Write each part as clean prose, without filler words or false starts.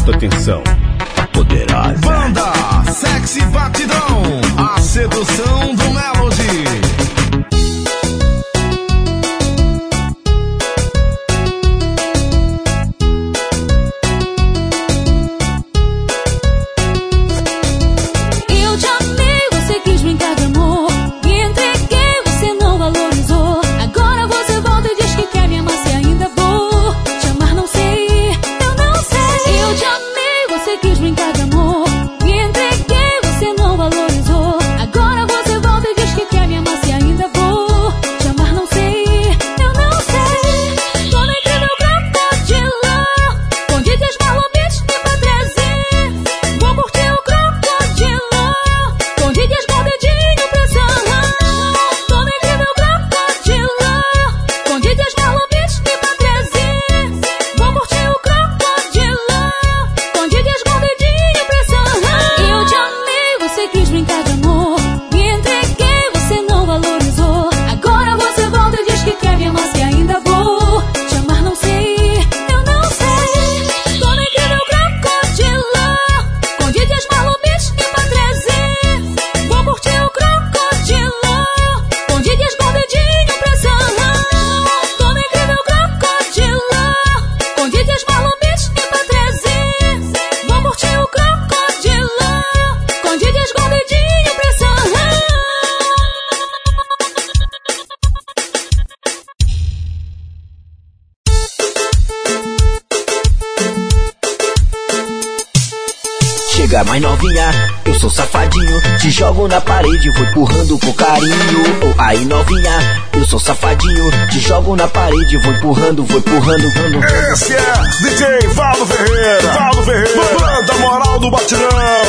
Presta atenção. Poderosa. Banda Sexy Batidão, a sedução do Melody. Mais novinha, eu sou safadinho, te jogo na parede, vou empurrando com carinho. Oh, aí novinha, eu sou safadinho, te jogo na parede, vou empurrando. Esse é DJ Valdo Ferreira, banda Moral do Batidão.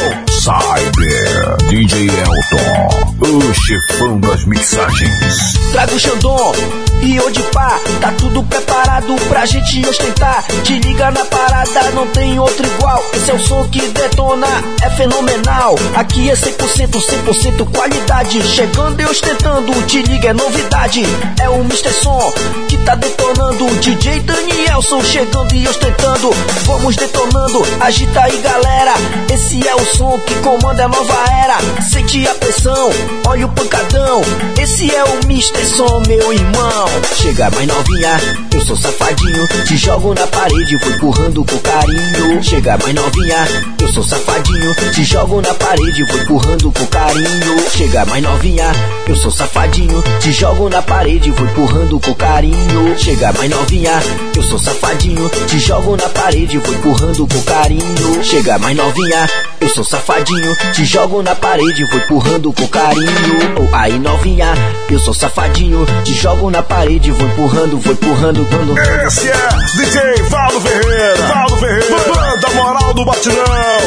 Cyber, DJ Elton, o chefão das mixagens. Trago o Xandão e o de pá, tá tudo preparado pra gente ostentar. Te liga na parada, não tem outro igual. Esse é o som que detona, é fenomenal. Aqui é 100% qualidade. Chegando e ostentando, te liga é novidade. É o Mr. Som que tá detonando. DJ Danielson chegando e ostentando. Vamos detonando, agita aí galera. Esse é o som que comanda a nova era. Sente a pressão, olha o pancadão. Esse é o Mr. Som, meu irmão. Chega mais novinha, eu sou safadinho, te jogo na parede, vou empurrando com carinho. Chega mais novinha, eu sou safadinho, te jogo na parede, vou empurrando com carinho. Chega mais novinha, eu sou safadinho, te jogo na parede, vou empurrando com carinho. Chega mais novinha, eu sou safadinho, te jogo na parede, vou empurrando com carinho. Chega mais novinha, eu sou safadinho, te jogo na parede, vou empurrando com carinho. Oh, aí novinha, eu sou safadinho, te jogo na parede, vou empurrando. Esse é DJ Valdo Ferreira, banda Moral do Batidão.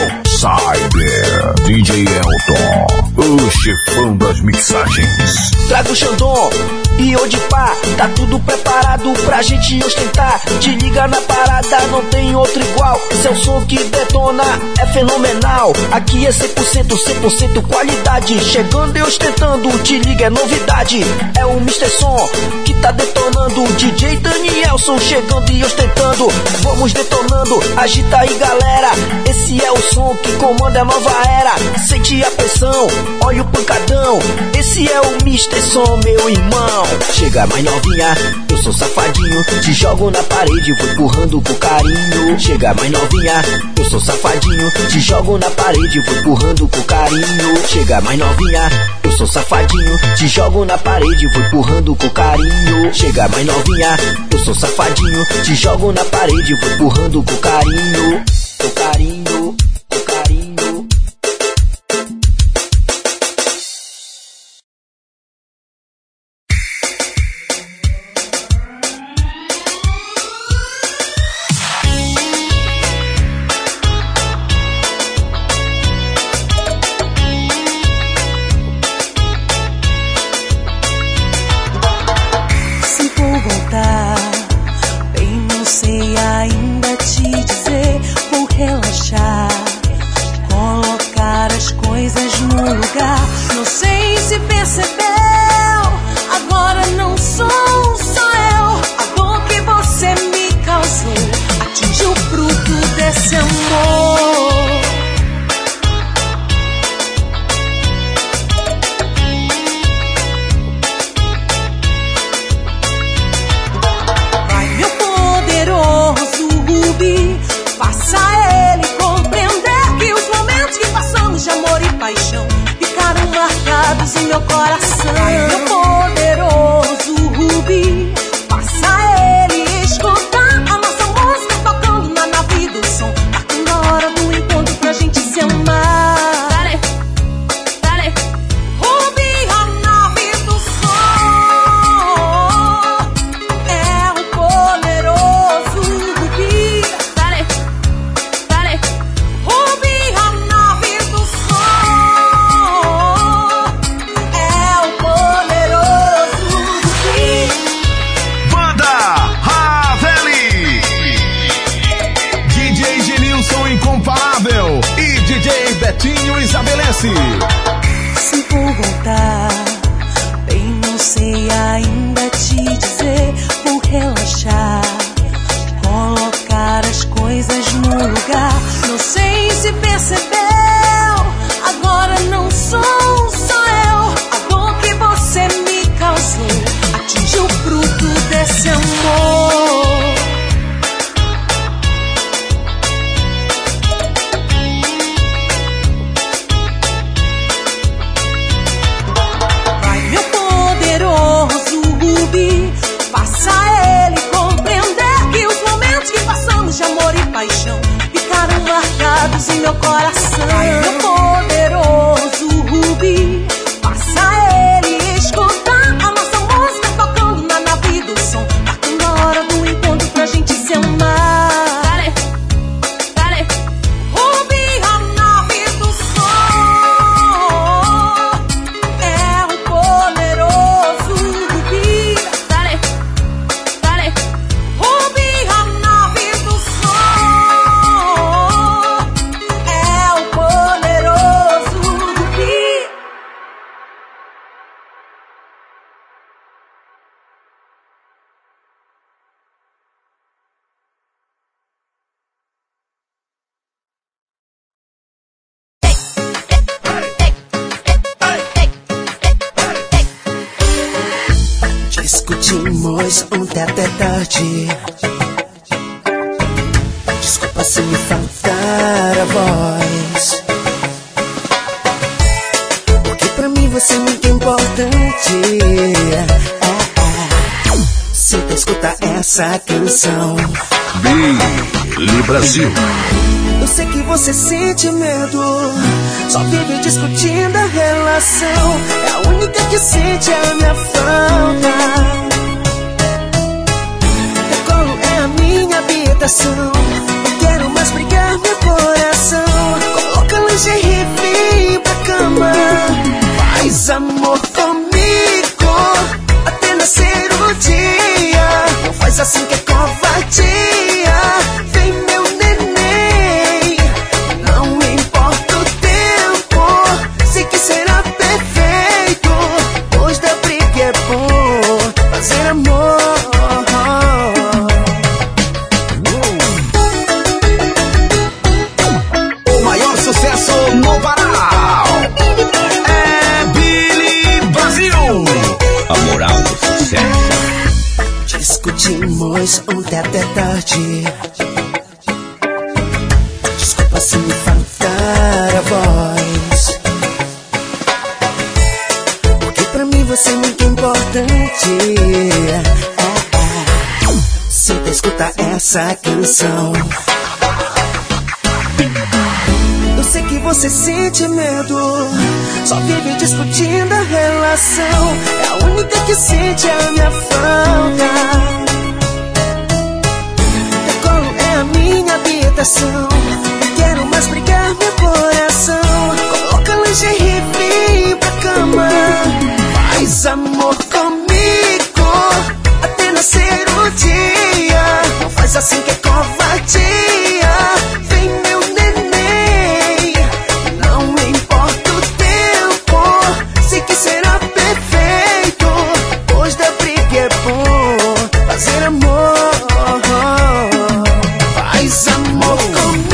Cyber, DJ Elton, o chefão das mixagens. Trago o Xandão e o de pá, tá tudo preparado pra gente ostentar. Te liga na parada, não tem outro igual. Esse é o som que detona, é fenomenal. Aqui é 100% qualidade. Chegando e ostentando, te liga é novidade. É o Mr. Som que tá detonando. DJ Danielson chegando e ostentando. Vamos detonando, agita aí galera. Esse é o som que comanda a nova era. Sente a pressão, olha o pancadão. Esse é o Mr. Som, meu irmão. Chega mais novinha, eu sou safadinho, te jogo na parede, vou empurrando com carinho. Chega mais novinha, eu sou safadinho, te jogo na parede, vou empurrando com carinho. Chega mais novinha, eu sou safadinho, te jogo na parede, vou empurrando com carinho. Chega mais novinha, eu sou safadinho, te jogo na parede, vou empurrando com carinho. Com carinho. Não sei se percebeu, agora não sou só eu. A dor que você me causou atingiu o fruto desse amor. paixão ficaram marcados em meu coração. Ai, meu poderoso Rubi, faça ele escutar a nossa música tocando na nave do som. Tá na hora do encontro pra gente se amar. Dale, dale, Rubi, a nave do som. É o poderoso Rubi. Dale, dale, Rubi, a nave do som. É o poderoso Rubi. Banda Ravelli, DJ Genilson Incomparável e DJ Betinho estabelece. Se vou voltar, bem não sei ainda te dizer. Vou relaxar, colocar as coisas no lugar. Não sei se percebeu, agora não sou só eu. A dor que você me causou atingiu o fruto desse amor. Vai, meu poderoso Rubi, faça ele compreender que os momentos que passamos de amor e paixão ficaram marcados em meu coração. Vai, meu poderoso Rubi, faça ele escutar a nossa música tocando na nave do som. Tá na hora do encontro pra gente se amar. Dale, dale, Rubi, a nave do som. É o poderoso Rubi. Dale, dale, Rubi, a nave do som. É o poderoso Rubi. Discutimos até tarde. Desculpa se me faltar a voz, porque pra mim você é muito importante. Sinta, escuta essa canção. Billy Brasil. Eu sei que você sente medo, só vive discutindo a relação. É a única que sente a minha falta. Teu colo é a minha habitação. Não quero mais brigar meu coração. Coloca lingerie e vem pra cama. Faz amor comigo até nascer o dia. Não faz assim que é covardia. Vem meu neném, não importa o tempo, sei que será perfeito. Pois da briga é bom fazer amor. O maior sucesso no Pará é Billy Brasil. A moral do sucesso. Discutimos até tarde. Desculpa se me faltar a voz, porque pra mim você é muito importante. Sinta, escuta essa canção. Eu sei que você sente medo, só vive discutindo a relação. É a única que sente a minha falta. Teu colo é a minha habitação. Não quero mais brigar meu coração. Coloca lingerie e vem pra cama. Faz amor comigo até nascer o dia. Não faz assim que é covardia. Vem meu neném, não importa o tempo, sei que será perfeito. Pois da briga é bom fazer amor. Faz amor comigo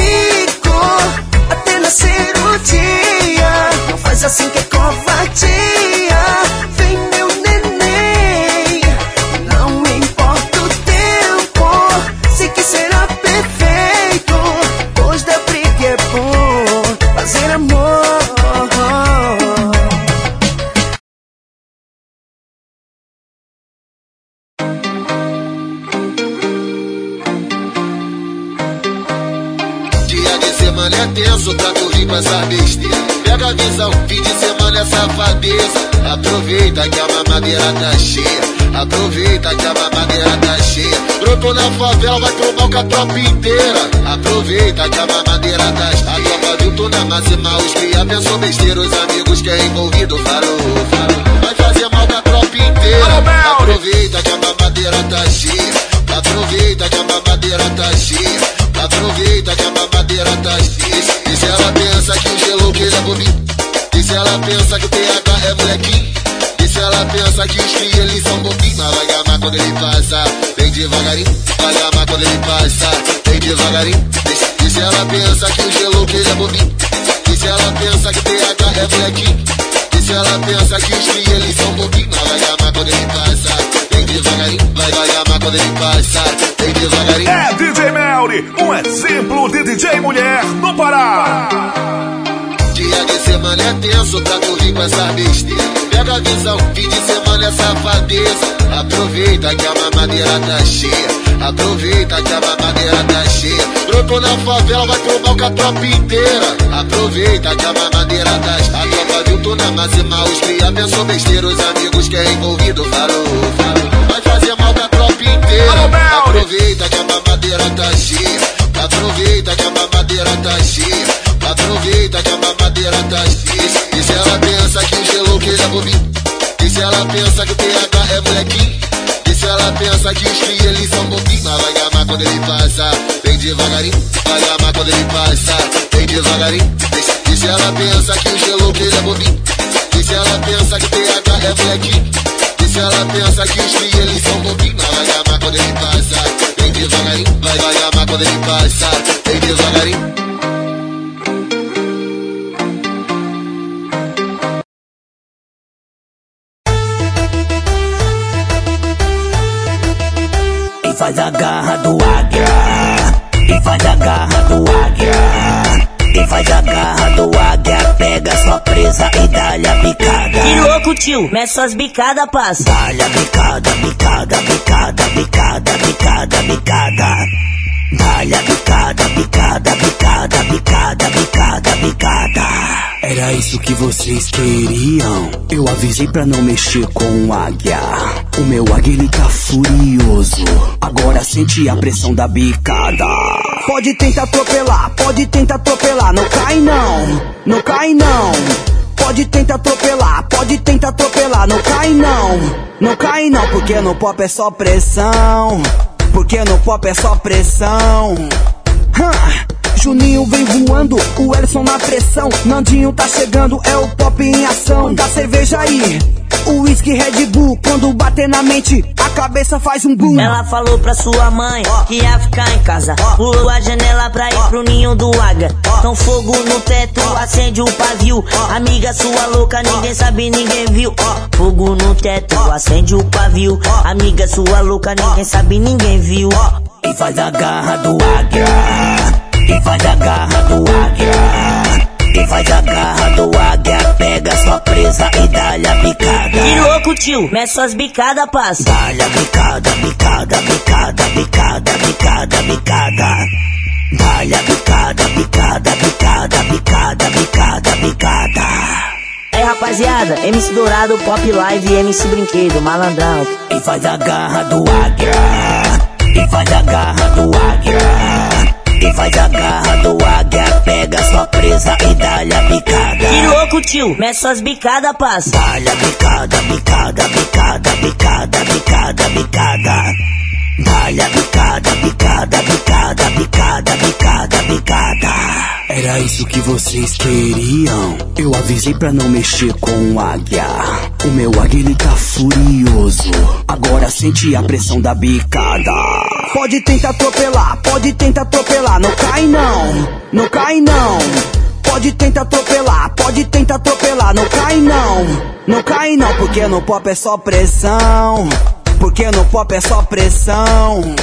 semana é tenso pra tu rir com essa besteira. Pega a visão, fim de semana é safadeza. Aproveita que a mamadeira tá cheia. Aproveita que a mamadeira tá cheia. Brotou na favela, vai pro mal com a tropa inteira. Aproveita que a mamadeira tá cheia. A tropa viu tu na máxima, os cria pensou besteira. Os amigos que é envolvido falou. Vai fazer mal com a tropa inteira. Aproveita que a mamadeira tá cheia. Aproveita que a mamadeira tá cheia. Aproveita que a mamadeira tá cheia. E se ela pensa que o gelo que ele é bobinho? E se ela pensa que o PH é molequinho? E se ela pensa que os cria eles são bobinhos? Mas vai gamar quando ele passa, vem devagarinho. Vai gamar quando ele passa, vem devagarinho. E se ela pensa que o gelo que ele é bobinho? E se ela pensa que o PH é molequinho? E se ela pensa que os cria eles são bobinhos? Mas vai gamar quando ele passa, vem devagarinho. Vai gamar quando ele passa, vem devagarinho. É DJ Melly, um exemplo de DJ mulher no Pará. Dia de semana é tenso pra tu rir com essa besteira. Pega a visão, fim de semana é safadeza. Aproveita que a mamadeira tá cheia. Aproveita que a mamadeira tá cheia. Brotou na favela, vai pro mal com a tropa inteira. Aproveita que a mamadeira tá cheia. A tropa viu tu na máxima, os cria pensou besteira. Os amigos que é envolvido falou. Vai fazer mal com a tropa inteira. Aproveita que a mamadeira tá cheia. Aproveita que a mamadeira tá cheia. Aproveita que a mamadeira tá cheia. E se ela pensa que o gelo que ele é bobinho? E se ela pensa que o PH é molequinho? E se ela pensa que os cria eles são bobinhos? Mas vai gamar quando ele passa, vem devagarinho. Vai gamar quando ele passa, vem devagarinho. E se ela pensa que o gelo que ele é bobinho? E se ela pensa que o PH é molequinho? E se ela pensa que os cria eles são bobinhos? Mas vai gamar quando ele passa, vem devagarinho. Vai gamar quando ele passa, vem devagarinho. Faz a garra do águia, e faz a garra do águia, e faz a garra do águia. Pega sua presa e dá-lhe a bicada. Que louco, tio, mete suas bicadas, passa. Dá-lhe a bicada, bicada, bicada, bicada, bicada, bicada. Dá-lhe a bicada, bicada, bicada, bicada, bicada, bicada. Era isso que vocês queriam? Eu avisei pra não mexer com o águia. O meu águia ele tá furioso. Agora sente a pressão da bicada. Pode tentar atropelar, pode tentar atropelar. Não cai não, não cai não. Pode tentar atropelar, pode tentar atropelar. Não cai não, não cai não. Porque no pop é só pressão. Porque no pop é só pressão. Juninho vem voando, o Elson na pressão. Nandinho tá chegando, é o pop em ação. Da cerveja aí, o whisky Red Bull. Quando bater na mente, a cabeça faz um boom. Ela falou pra sua mãe que ia ficar em casa. Pulou a janela pra ir pro ninho do águia. Então fogo no teto, acende o pavio. Amiga sua louca, ninguém sabe, ninguém viu. Fogo no teto, acende o pavio. Amiga sua louca, ninguém sabe, ninguém viu. E faz a garra do águia, e faz a garra do águia, e faz a garra do águia. Pega sua presa e dá-lhe a bicada. Que louco, tio, mete suas bicadas, passa. Dá-lhe a bicada, bicada, bicada, bicada, bicada, bicada. Dá-lhe a bicada, bicada, bicada, bicada, bicada, bicada. Aí rapaziada, MC Dourado, Pop Live e MC Brinquedo, malandrão. E faz a garra do águia, e faz a garra do águia, e faz a garra do águia. Pega sua presa e dá-lhe a bicada. Que louco, tio, mete suas bicadas, passa. Dá-lhe a bicada, bicada, bicada, bicada, bicada, bicada. Dá-lhe a bicada, bicada, bicada, bicada, bicada, bicada. Era isso que vocês queriam? Eu avisei pra não mexer com o águia. O meu águia ele tá furioso. Agora sente a pressão da bicada. Pode tentar atropelar, pode tentar atropelar. Não cai não, não cai não. Pode tentar atropelar, pode tentar atropelar. Não cai não, não cai não. Porque no pop é só pressão. Porque no pop é só pressão.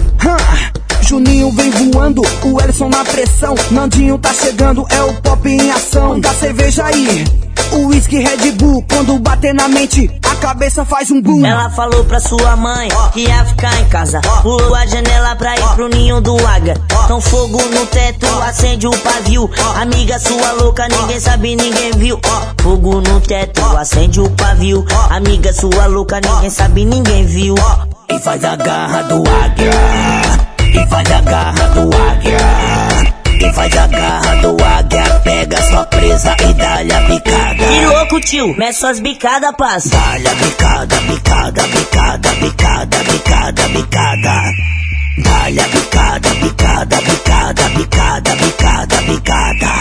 Juninho vem voando, o Elson na pressão. Nandinho tá chegando, é o pop em ação. Da cerveja aí, O whisky Red Bull, quando bater na mente, a cabeça faz um boom. Ela falou pra sua mãe que ia ficar em casa. Pulou a janela pra ir pro ninho do águia. Então fogo no teto, acende o pavio. Amiga sua louca, ninguém sabe, ninguém viu. Fogo no teto, acende o pavio. Amiga sua louca, ninguém sabe, ninguém viu. E faz a garra do águia. E faz a garra do águia. Quem faz a garra do águia pega sua presa e dá-lhe a bicada. Que louco, tio, mexe suas bicadas, passa. Dá-lhe a bicada, bicada, bicada, bicada, bicada, bicada. Dá-lhe a bicada, bicada, bicada, bicada, bicada, bicada.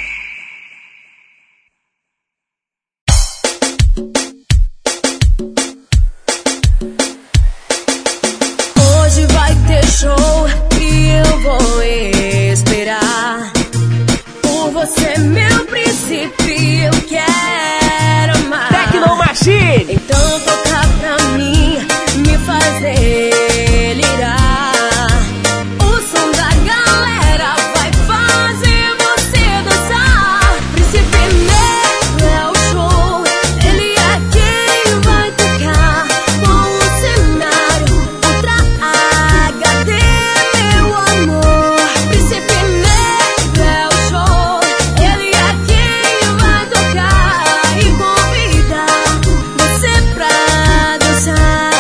Hoje vai ter show e eu vou esperar por você, meu príncipe, eu quero amar. Tecno Machine. Então toca pra mim, me fazer lirar. O som da galera vai fazer você dançar. Príncipe Negro é o show, ele é quem vai tocar com o cenário Ultra HD, meu amor. Príncipe Negro é o show, ele é quem vai tocar e convidar você pra dançar.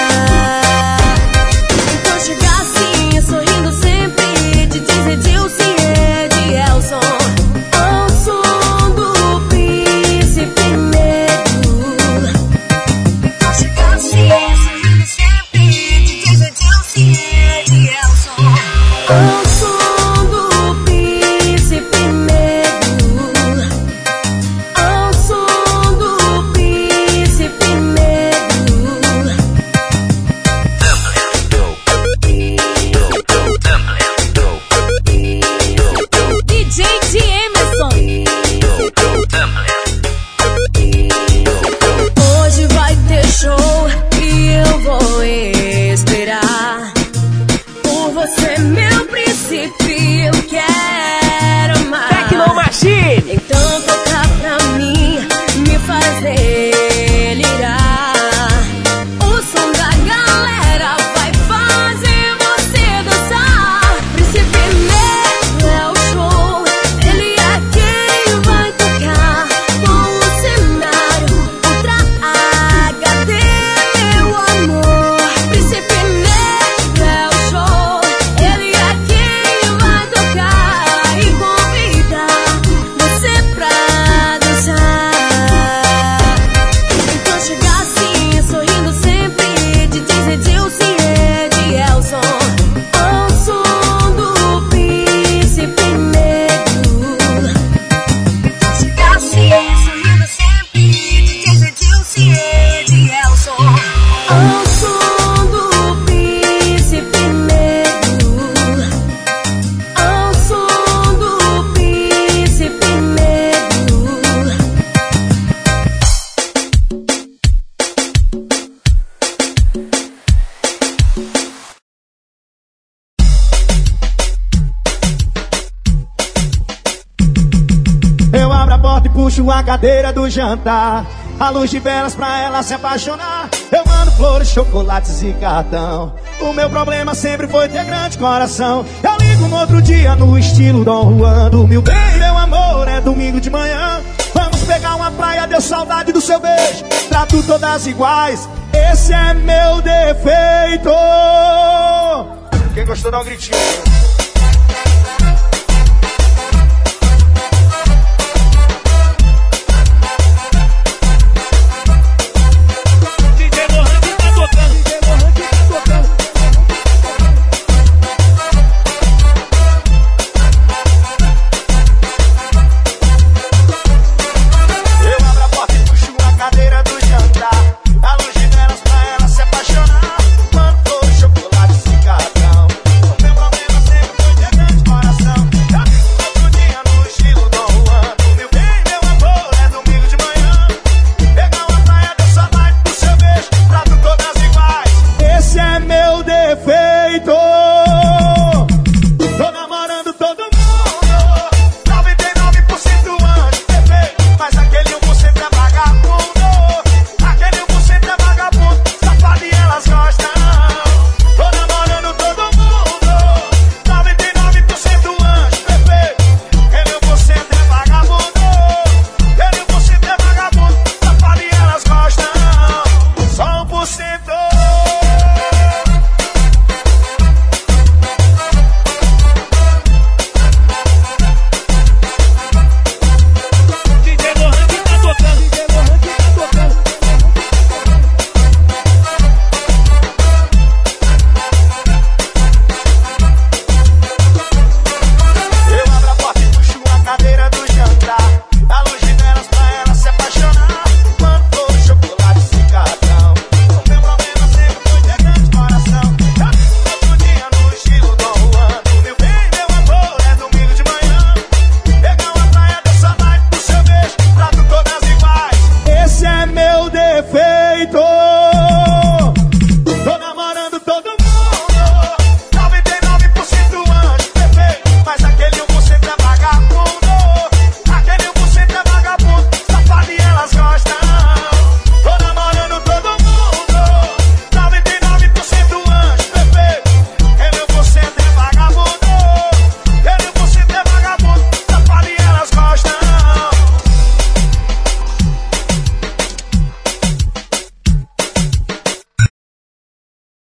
Então chega assim, sorrindo sempre, de dizer Dilce e de Elson, ao som do Príncipe Negro. Então chega assim, sorrindo sempre, de dizer Dilce e de Elson, ao som do Príncipe Negro. Ao som do Príncipe Negro. DJ de Emerson. Hoje vai ter show e eu vou esperar por você, meu príncipe, eu quero amar. Tecno Machine. Então toca pra mim, me fazer lirar. O som da galera vai fazer você dançar. Príncipe Negro é o show, ele é quem vai tocar com o cenário Ultra HD, meu amor. Príncipe Negro é o show, ele é quem vai tocar e convidar você pra dançar. Então chega assim, sorrindo sempre, de dizer Dilce e de Elson, ao som do Príncipe Negro. Então chega assim, sorrindo sempre, de dizer Dilce e de Elson, ao som do Príncipe Negro. Ao som do Príncipe Negro. Eu abro a porta e puxo a cadeira do jantar. A luz de velas pra ela se apaixonar. Eu mando flores, chocolates e cartão. O meu problema sempre foi ter grande coração. Eu ligo no outro dia no estilo Dom Juan. Dormiu bem, meu amor, é domingo de manhã. Vamos pegar uma praia, deu saudade do seu beijo. Trato todas iguais, esse é meu defeito. Quem gostou dá um gritinho.